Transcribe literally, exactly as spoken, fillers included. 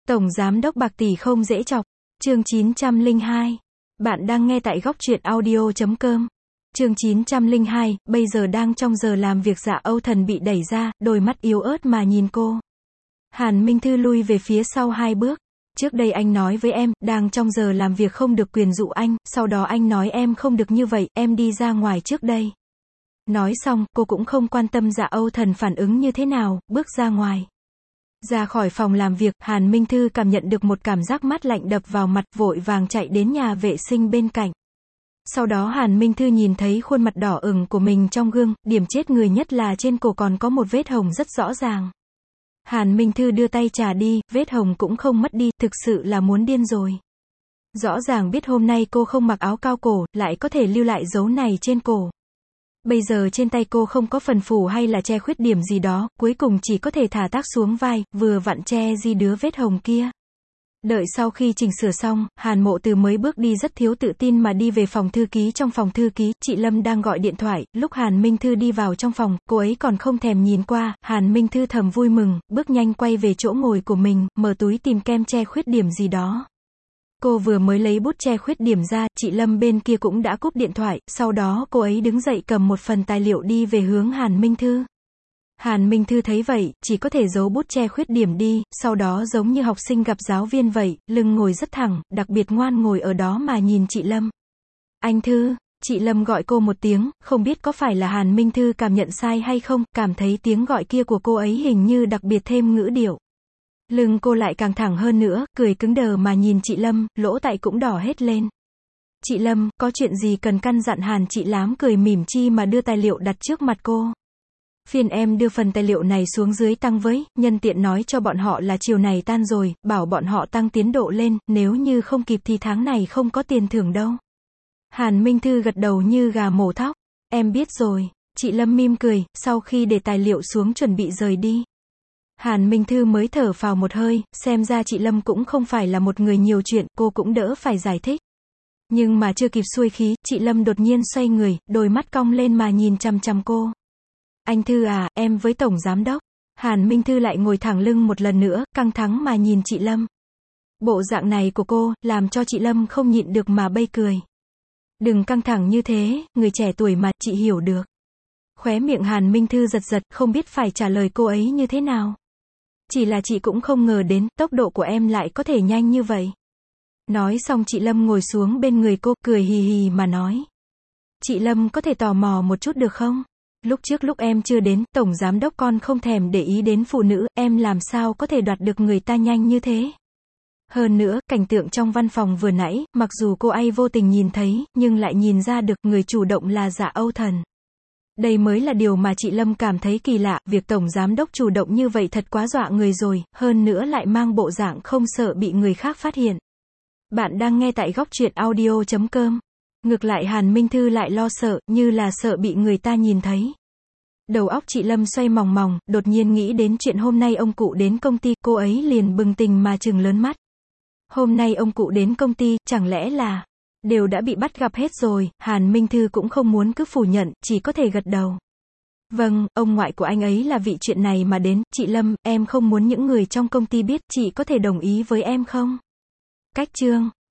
Tổng giám đốc bạc tỷ không dễ chọc. Chương chín trăm lẻ hai. Bạn đang nghe tại góc truyện audio chấm com. Chương chín trăm lẻ hai, bây giờ đang trong giờ làm việc. Dạ Âu Thần bị đẩy ra, đôi mắt yếu ớt mà nhìn cô. Hàn Minh Thư lui về phía sau hai bước. Trước đây anh nói với em, đang trong giờ làm việc không được quyền dụ anh, sau đó anh nói em không được như vậy, em đi ra ngoài trước đây. Nói xong, cô cũng không quan tâm Dạ Âu Thần phản ứng như thế nào, bước ra ngoài. Ra khỏi phòng làm việc, Hàn Minh Thư cảm nhận được một cảm giác mát lạnh đập vào mặt, vội vàng chạy đến nhà vệ sinh bên cạnh. Sau đó Hàn Minh Thư nhìn thấy khuôn mặt đỏ ửng của mình trong gương, điểm chết người nhất là trên cổ còn có một vết hồng rất rõ ràng. Hàn Minh Thư đưa tay chà đi, vết hồng cũng không mất đi, thực sự là muốn điên rồi. Rõ ràng biết hôm nay cô không mặc áo cao cổ, lại có thể lưu lại dấu này trên cổ. Bây giờ trên tay cô không có phần phủ hay là che khuyết điểm gì đó, cuối cùng chỉ có thể thả tác xuống vai, vừa vặn che di đứa vết hồng kia. Đợi sau khi chỉnh sửa xong, Hàn Mộ Từ mới bước đi rất thiếu tự tin mà đi về phòng thư ký. Trong phòng thư ký, chị Lâm đang gọi điện thoại, lúc Hàn Minh Thư đi vào trong phòng, cô ấy còn không thèm nhìn qua. Hàn Minh Thư thầm vui mừng, bước nhanh quay về chỗ ngồi của mình, mở túi tìm kem che khuyết điểm gì đó. Cô vừa mới lấy bút che khuyết điểm ra, chị Lâm bên kia cũng đã cúp điện thoại, sau đó cô ấy đứng dậy cầm một phần tài liệu đi về hướng Hàn Minh Thư. Hàn Minh Thư thấy vậy, chỉ có thể giấu bút che khuyết điểm đi, sau đó giống như học sinh gặp giáo viên vậy, lưng ngồi rất thẳng, đặc biệt ngoan ngồi ở đó mà nhìn chị Lâm. Anh Thư, chị Lâm gọi cô một tiếng, không biết có phải là Hàn Minh Thư cảm nhận sai hay không, cảm thấy tiếng gọi kia của cô ấy hình như đặc biệt thêm ngữ điệu. Lưng cô lại càng thẳng hơn nữa, cười cứng đờ mà nhìn chị Lâm, lỗ tai cũng đỏ hết lên. Chị Lâm, có chuyện gì cần căn dặn? Hàn chị Lám cười mỉm chi mà đưa tài liệu đặt trước mặt cô. Phiền em đưa phần tài liệu này xuống dưới tăng với, nhân tiện nói cho bọn họ là chiều này tan rồi, bảo bọn họ tăng tiến độ lên, nếu như không kịp thì tháng này không có tiền thưởng đâu. Hàn Minh Thư gật đầu như gà mổ thóc. Em biết rồi. Chị Lâm mỉm cười, sau khi để tài liệu xuống chuẩn bị rời đi. Hàn Minh Thư mới thở phào một hơi, xem ra chị Lâm cũng không phải là một người nhiều chuyện, cô cũng đỡ phải giải thích. Nhưng mà chưa kịp xuôi khí, chị Lâm đột nhiên xoay người, đôi mắt cong lên mà nhìn chằm chằm cô. Anh Thư à, em với Tổng Giám Đốc. Hàn Minh Thư lại ngồi thẳng lưng một lần nữa, căng thẳng mà nhìn chị Lâm. Bộ dạng này của cô, làm cho chị Lâm không nhịn được mà bây cười. Đừng căng thẳng như thế, người trẻ tuổi mà, chị hiểu được. Khóe miệng Hàn Minh Thư giật giật, không biết phải trả lời cô ấy như thế nào. Chỉ là chị cũng không ngờ đến, tốc độ của em lại có thể nhanh như vậy. Nói xong chị Lâm ngồi xuống bên người cô, cười hì hì mà nói. Chị Lâm có thể tò mò một chút được không? Lúc trước lúc em chưa đến, Tổng Giám Đốc con không thèm để ý đến phụ nữ, em làm sao có thể đoạt được người ta nhanh như thế? Hơn nữa, cảnh tượng trong văn phòng vừa nãy, mặc dù cô ấy vô tình nhìn thấy, nhưng lại nhìn ra được người chủ động là Dạ Âu Thần. Đây mới là điều mà chị Lâm cảm thấy kỳ lạ, việc Tổng Giám Đốc chủ động như vậy thật quá dọa người rồi, hơn nữa lại mang bộ dạng không sợ bị người khác phát hiện. Bạn đang nghe tại góc truyện audio chấm com. Ngược lại Hàn Minh Thư lại lo sợ, như là sợ bị người ta nhìn thấy. Đầu óc chị Lâm xoay mòng mòng, đột nhiên nghĩ đến chuyện hôm nay ông cụ đến công ty, cô ấy liền bừng tỉnh mà trừng lớn mắt. Hôm nay ông cụ đến công ty, chẳng lẽ là đều đã bị bắt gặp hết rồi? Hàn Minh Thư cũng không muốn cứ phủ nhận, chỉ có thể gật đầu. Vâng, ông ngoại của anh ấy là vị chuyện này mà đến. Chị Lâm, em không muốn những người trong công ty biết, chị có thể đồng ý với em không? Cách chương